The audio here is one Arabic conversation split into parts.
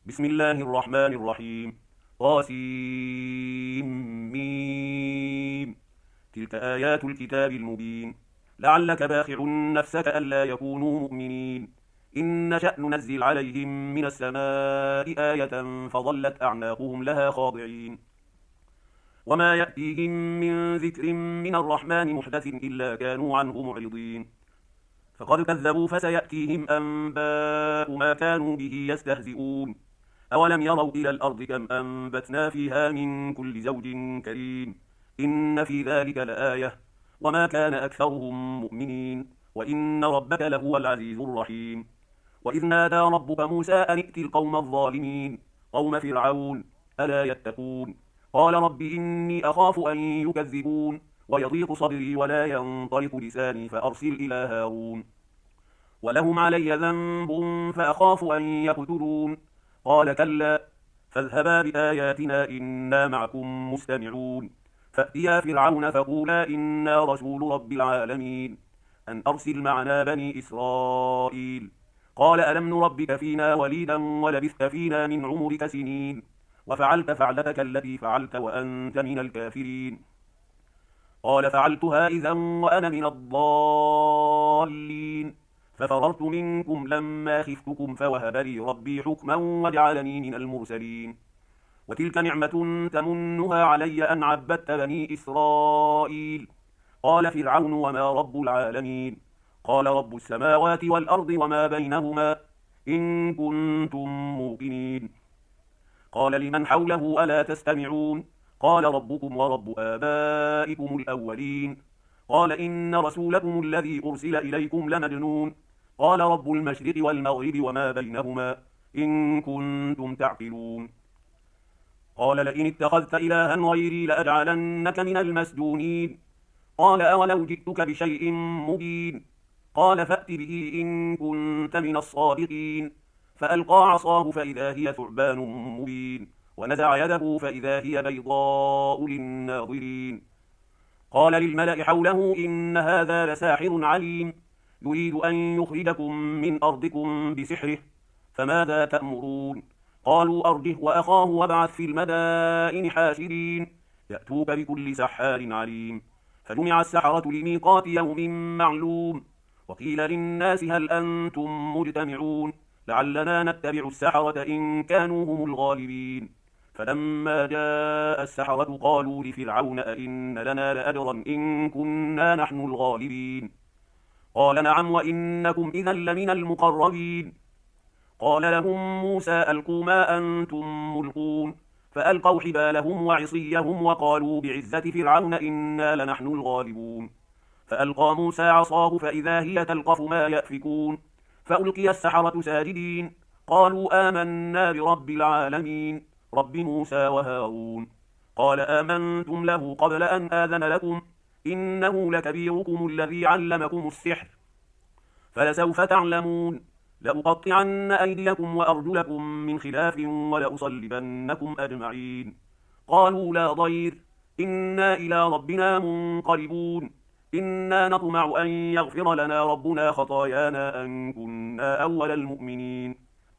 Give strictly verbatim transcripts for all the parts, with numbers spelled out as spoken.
بسم الله الرحمن الرحيم. طاسيم ميم. تلك آيات الكتاب المبين. لعلك باخع نفسك ألا يكونوا مؤمنين. إن نشأ ننزل عليهم من السماء آية فظلت أعناقهم لها خاضعين. وما يأتيهم من ذكر من الرحمن محدث إلا كانوا عنه معرضين. فقد كذبوا فسيأتيهم أنباء ما كانوا به يستهزئون. أولم يروا إلى الأرض كم أنبتنا فيها من كل زوج كريم. إن في ذلك لآية. وما كان أكثرهم مؤمنين وإن ربك لهو العزيز الرحيم. وإذ نادى ربك موسى أن ائت القوم الظالمين قوم فرعون ألا يتقون. قال رب إني أخاف أن يكذبون ويضيق صدري ولا ينطلق لساني فأرسل إلى هارون. ولهم علي ذنب فأخاف أن يقتلون. قال كلا فاذهبا بآياتنا إنا معكم مستمعون. فأتيا فرعون فقولا إنا رسول رب العالمين أن أرسل معنا بني إسرائيل. قال ألم نربك فينا وليدا ولبثت فينا من عمرك سنين وفعلت فعلتك التي فعلت وأنت من الكافرين. قال فعلتها إذا وأنا من الضالين ففررت منكم لما خفتكم فوهب لي ربي حكما وجعلني من المرسلين. وتلك نعمة تمنها علي أن عبدت بني إسرائيل. قال فرعون وما رب العالمين. قال رب السماوات والأرض وما بينهما إن كنتم موقنين. قال لمن حوله ألا تستمعون. قال ربكم ورب آبائكم الأولين. قال إن رسولكم الذي أرسل إليكم لمجنون. قال رب المشرق والمغرب وما بينهما إن كنتم تعقلون. قال لئن اتخذت إلها غيري لأجعلنك من المسجونين. قال أولو جئتك بشيء مبين. قال فأت به إن كنت من الصادقين. فألقى عصاه فإذا هي ثعبان مبين ونزع يده فإذا هي بيضاء للناظرين. قال للملأ حوله إن هذا لساحر عليم يريد أن يخرجكم من أرضكم بسحره فماذا تأمرون. قالوا أرجه وأخاه وابعث في المدائن حاشرين يأتوك بكل سحار عليم. فجمع السحرة لميقات يوم معلوم. وقيل للناس هل أنتم مجتمعون لعلنا نتبع السحرة إن كانوا هم الغالبين. فلما جاء السحرة قالوا لفرعون أئن لنا لأجرا إن كنا نحن الغالبين. قال نعم وإنكم إذا لمن المقربين. قال لهم موسى ألقوا ما أنتم ملقون. فألقوا حبالهم وعصيهم وقالوا بعزة فرعون إنا لنحن الغالبون. فألقى موسى عصاه فإذا هي تلقف ما يأفكون. فألقي السحرة ساجدين قالوا آمنا برب العالمين رب موسى وهارون. قال آمنتم له قبل أن آذن لكم إنه لكبيركم الذي علمكم السحر فلسوف تعلمون. لأقطعن أيديكم وأرجلكم من خلاف ولأصلبنكم أجمعين. قالوا لا ضير إنا إلى ربنا منقلبون. إنا نطمع أن يغفر لنا ربنا خطايانا أن كنا أول المؤمنين.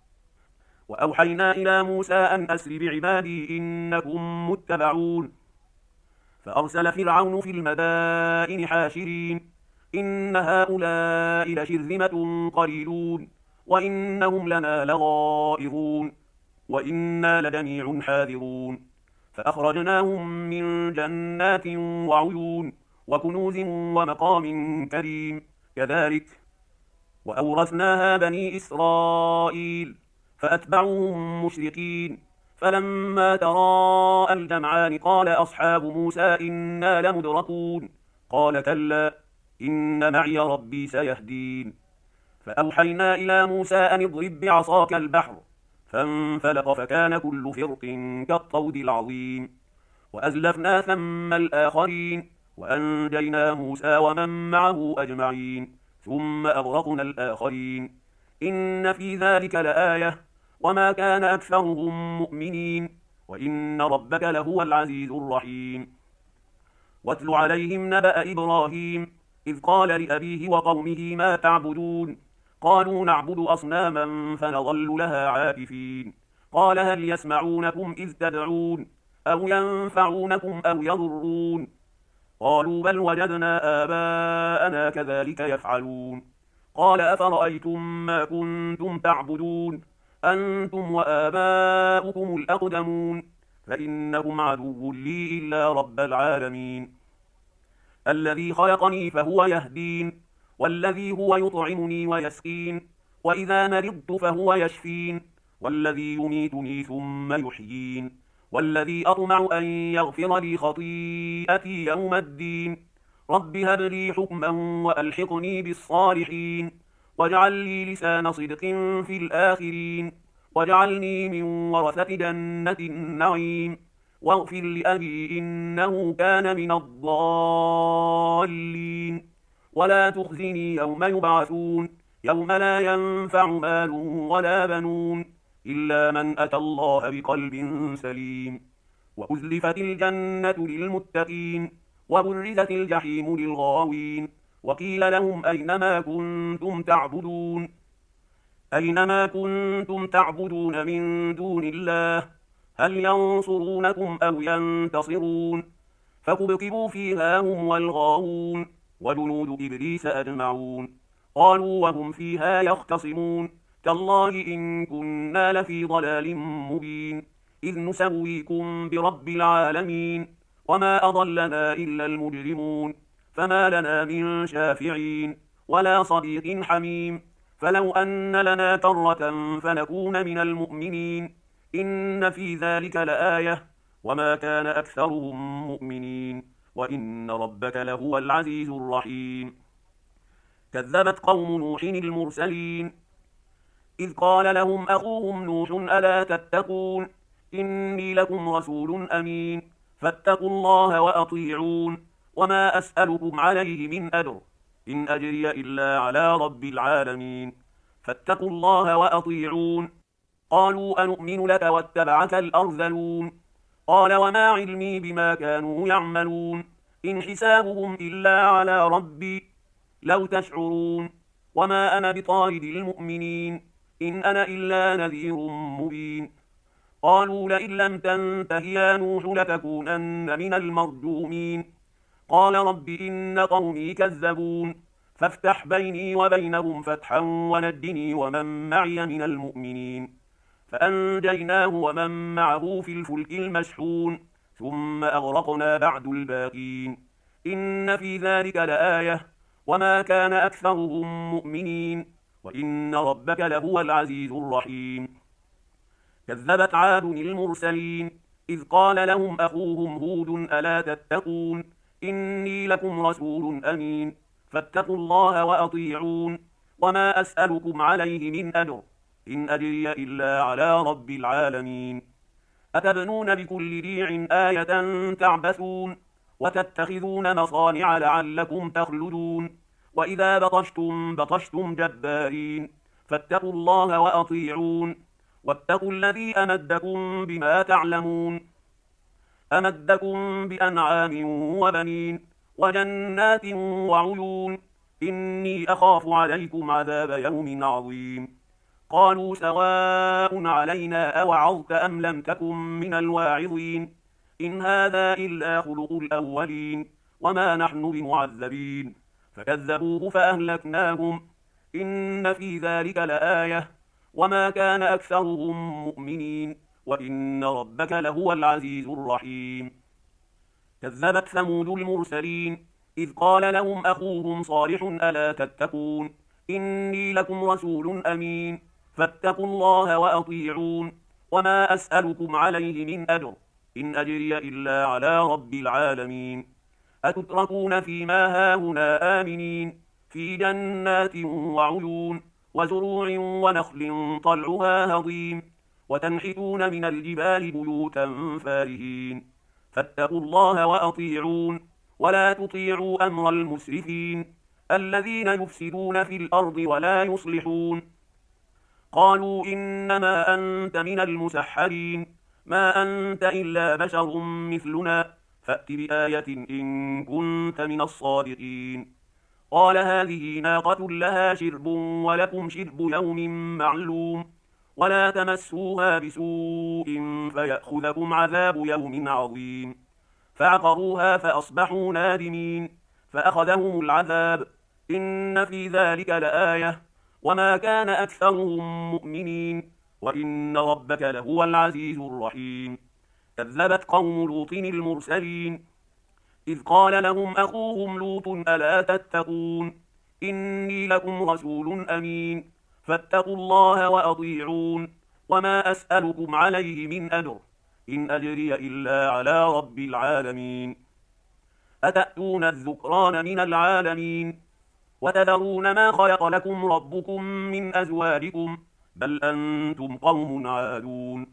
وأوحينا إلى موسى أن أسر بعبادي إنكم متبعون. فأرسل فرعون في المدائن حاشرين إن هؤلاء لشرذمة قليلون وإنهم لنا لغائظون وإنا لجميع حاذرون. فأخرجناهم من جنات وعيون وكنوز ومقام كريم كذلك وأورثناها بني إسرائيل فأتبعوهم مشرقين. فلما تراءى الجمعان قال أصحاب موسى إنا لمدركون. قال كلا إن معي ربي سيهدين. فأوحينا إلى موسى أن اضرب بعصاك البحر فانفلق فكان كل فرق كالطود العظيم. وأزلفنا ثم الآخرين وأنجينا موسى ومن معه أجمعين ثم أغرقنا الآخرين. إن في ذلك لآية وما كان أكثرهم مؤمنين وإن ربك لهو العزيز الرحيم. واتل عليهم نبأ إبراهيم إذ قال لأبيه وقومه ما تعبدون. قالوا نعبد أصناما فنظل لها عاكفين. قال هل يسمعونكم إذ تدعون أو ينفعونكم أو يضرون قالوا بل وجدنا آباءنا كذلك يفعلون قال أفرأيتم ما كنتم تعبدون أنتم وآباؤكم الأقدمون فإنهم عدو لي إلا رب العالمين الذي خلقني فهو يهدين والذي هو يطعمني ويسقين وإذا مرضت فهو يشفين والذي يميتني ثم يحيين والذي أطمع أن يغفر لي خطيئتي يوم الدين رب هب لي حكما وألحقني بالصالحين واجعل لي لسان صدق في الآخرين واجعلني من ورثة جنة النعيم واغفر لأبي إنه كان من الضالين ولا تخزني يوم يبعثون يوم لا ينفع مال ولا بنون إلا من أتى الله بقلب سليم وأزلفت الجنة للمتقين وبرزت الجحيم للغاوين وقيل لهم أينما كنتم تعبدون أينما كنتم تعبدون من دون الله هل ينصرونكم أو ينتصرون فكبكبوا فيها هم والغاوون وجنود إبليس أجمعون قالوا وهم فيها يختصمون تالله إن كنا لفي ضلال مبين إذ نسويكم برب العالمين وما أضلنا إلا المجرمون فما لنا من شافعين ولا صديق حميم فلو أن لنا كرة فنكون من المؤمنين إن في ذلك لآية وما كان أكثرهم مؤمنين وإن ربك لهو العزيز الرحيم كذبت قوم نوح المرسلين إذ قال لهم أخوهم نوح ألا تتقون إني لكم رسول أمين فاتقوا الله وأطيعون وما أسألكم عليه من أجر إن أجري إلا على رب العالمين فاتقوا الله وأطيعون قالوا أنؤمن لك واتبعك الأرذلون قال وما علمي بما كانوا يعملون إن حسابهم إلا على ربي لو تشعرون وما أنا بطارد المؤمنين إن أنا إلا نذير مبين قالوا لئن لم تنته يا نوح لتكونن من المرجومين قال رب إن قومي كذبون فافتح بيني وبينهم فتحا ونجني ومن معي من المؤمنين فأنجيناه ومن معه في الفلك المشحون ثم أغرقنا بعد الباقين إن في ذلك لآية وما كان أكثرهم مؤمنين وإن ربك لهو العزيز الرحيم كذبت عاد المرسلين إذ قال لهم أخوهم هود ألا تتقون إني لكم رسول أمين فاتقوا الله وأطيعون وما أسألكم عليه من أجر إن أجري إلا على رب العالمين أتبنون بكل ريع آية تعبثون وتتخذون مصانع لعلكم تخلدون وإذا بطشتم بطشتم جبارين فاتقوا الله وأطيعون واتقوا الذي أمدكم بما تعلمون أمدكم بأنعام وبنين وجنات وعيون إني أخاف عليكم عذاب يوم عظيم قالوا سواء علينا أوعظت أم لم تكن من الواعظين إن هذا إلا خلق الأولين وما نحن بمعذبين فكذبوه فأهلكناهم إن في ذلك لآية وما كان أكثرهم مؤمنين وإن ربك لهو العزيز الرحيم كذبت ثمود المرسلين إذ قال لهم أخوهم صالح ألا تتقون إني لكم رسول أمين فاتقوا الله وأطيعون وما أسألكم عليه من أجر إن أجري إلا على رب العالمين أتتركون فيما هاهنا آمنين في جنات وعيون وزروع ونخل طلعها هضيم وتنحتون من الجبال بيوتا فارهين فاتقوا الله وأطيعون ولا تطيعوا أمر المسرفين الذين يفسدون في الأرض ولا يصلحون قالوا إنما أنت من المسحرين ما أنت إلا بشر مثلنا فأت بآية إن كنت من الصادقين قال هذه ناقة لها شرب ولكم شرب يوم معلوم ولا تمسوها بسوء فيأخذكم عذاب يوم عظيم. فعقروها فأصبحوا نادمين، فأخذهم العذاب. إن في ذلك لآية، وما كان أكثرهم مؤمنين، وإن ربك لهو العزيز الرحيم. كذبت قوم لوط المرسلين، إذ قال لهم أخوهم لوط ألا تتقون إني لكم رسول أمين فاتقوا الله وأطيعون وما أسألكم عليه من أجر إن أجري إلا على رب العالمين. أتأتون الذكران من العالمين وتذرون ما خلق لكم ربكم من أزواجكم بل أنتم قوم عادون.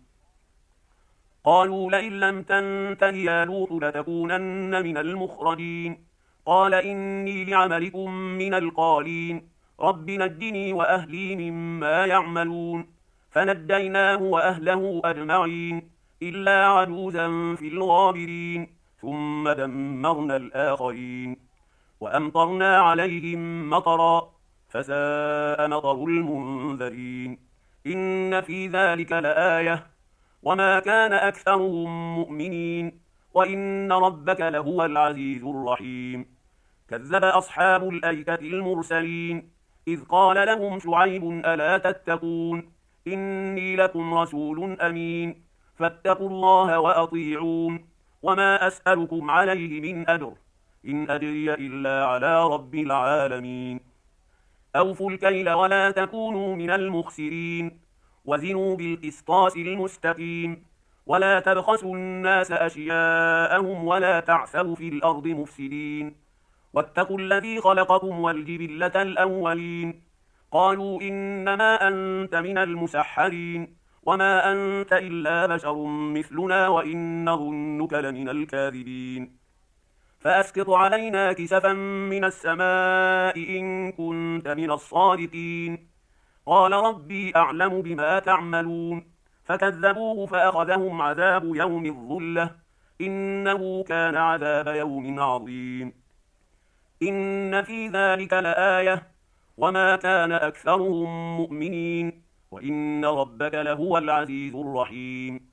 قالوا لئن لم تنته يا لوط لتكونن من المخرجين. قال إني لعملكم من القالين رب نجني وأهلي مما يعملون. فنجيناه وأهله أجمعين إلا عجوزا في الغابرين ثم دمرنا الآخرين وأمطرنا عليهم مطرا فساء مطر المنذرين. إن في ذلك لآية وما كان أكثرهم مؤمنين وإن ربك لهو العزيز الرحيم. كذب أصحاب الأيكة المرسلين إذ قال لهم شعيب ألا تتقون إني لكم رسول أمين فاتقوا الله وأطيعون وما أسألكم عليه من أجر إن أجري إلا على رب العالمين. أوفوا الكيل ولا تكونوا من المخسرين وزنوا بالقسطاس المستقيم ولا تبخسوا الناس أشياءهم ولا تعثوا في الأرض مفسدين واتقوا الذي خلقكم والجبلة الأولين. قالوا إنما أنت من المسحرين وما أنت إلا بشر مثلنا وإن نظنك لمن الكاذبين. فأسقط علينا كسفا من السماء إن كنت من الصادقين. قال ربي أعلم بما تعملون فكذبوه فأخذهم عذاب يوم الظلة إنه كان عذاب يوم عظيم. إن في ذلك لآية وما كان أكثرهم مؤمنين وإن ربك لهو العزيز الرحيم.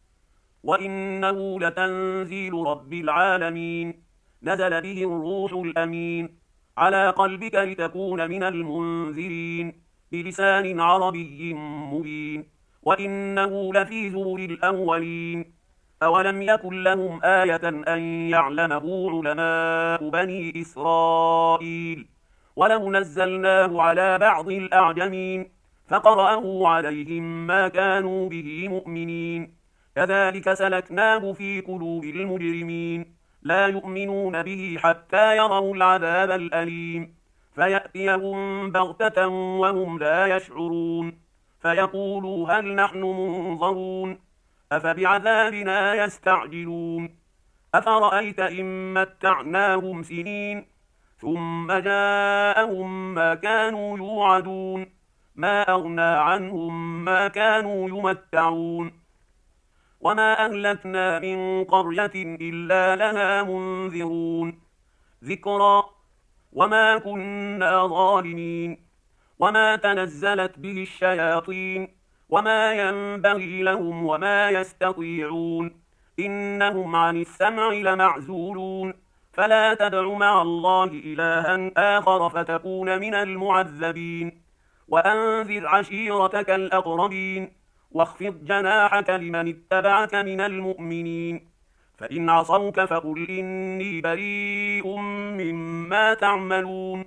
وإنه لتنزيل رب العالمين نزل به الروح الأمين على قلبك لتكون من المنذرين بلسان عربي مبين وإنه لفي زبر الأولين. أولم يكن لهم آية أن يعلمه علماء بني إسرائيل ولو نزلناه على بعض الأعجمين فقرأه عليهم ما كانوا به مؤمنين. كذلك سلكناه في قلوب المجرمين لا يؤمنون به حتى يروا العذاب الأليم فيأتيهم بغتة وهم لا يشعرون فيقولوا هل نحن منظرون أفبعذابنا يستعجلون أفرأيت إن متعناهم سنين ثم جاءهم ما كانوا يوعدون ما أغنى عنهم ما كانوا يمتعون وما أهلكنا من قرية إلا لها منذرون ذكرى وما كنا ظالمين وما تنزلت به الشياطين وما ينبغي لهم وما يستطيعون إنهم عن السمع لمعزولون فلا تدع مع الله إلها آخر فتكون من المعذبين وأنذر عشيرتك الأقربين واخفض جناحك لمن اتبعك من المؤمنين فإن عصوك فقل إني بريء مما تعملون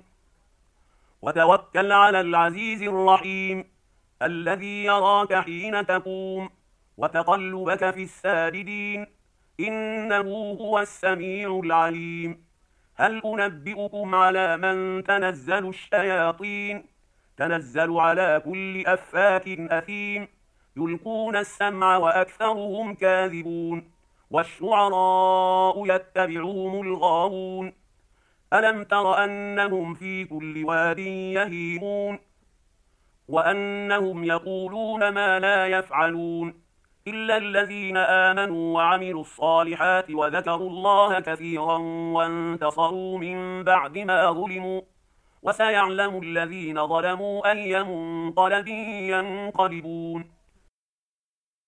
وتوكل على العزيز الرحيم الذي يراك حين تقوم وتقلبك في الساجدين إنه هو السميع العليم. هل أنبئكم على من تنزل الشياطين تنزل على كل أفاك أثيم يلقون السمع وأكثرهم كاذبون والشعراء يتبعهم الغاوون ألم تر أنهم في كل واد يهيمون وأنهم يقولون ما لا يفعلون إلا الذين آمنوا وعملوا الصالحات وذكروا الله كثيرا وانتصروا من بعد ما ظلموا وسيعلم الذين ظلموا أي منقلب ينقلبون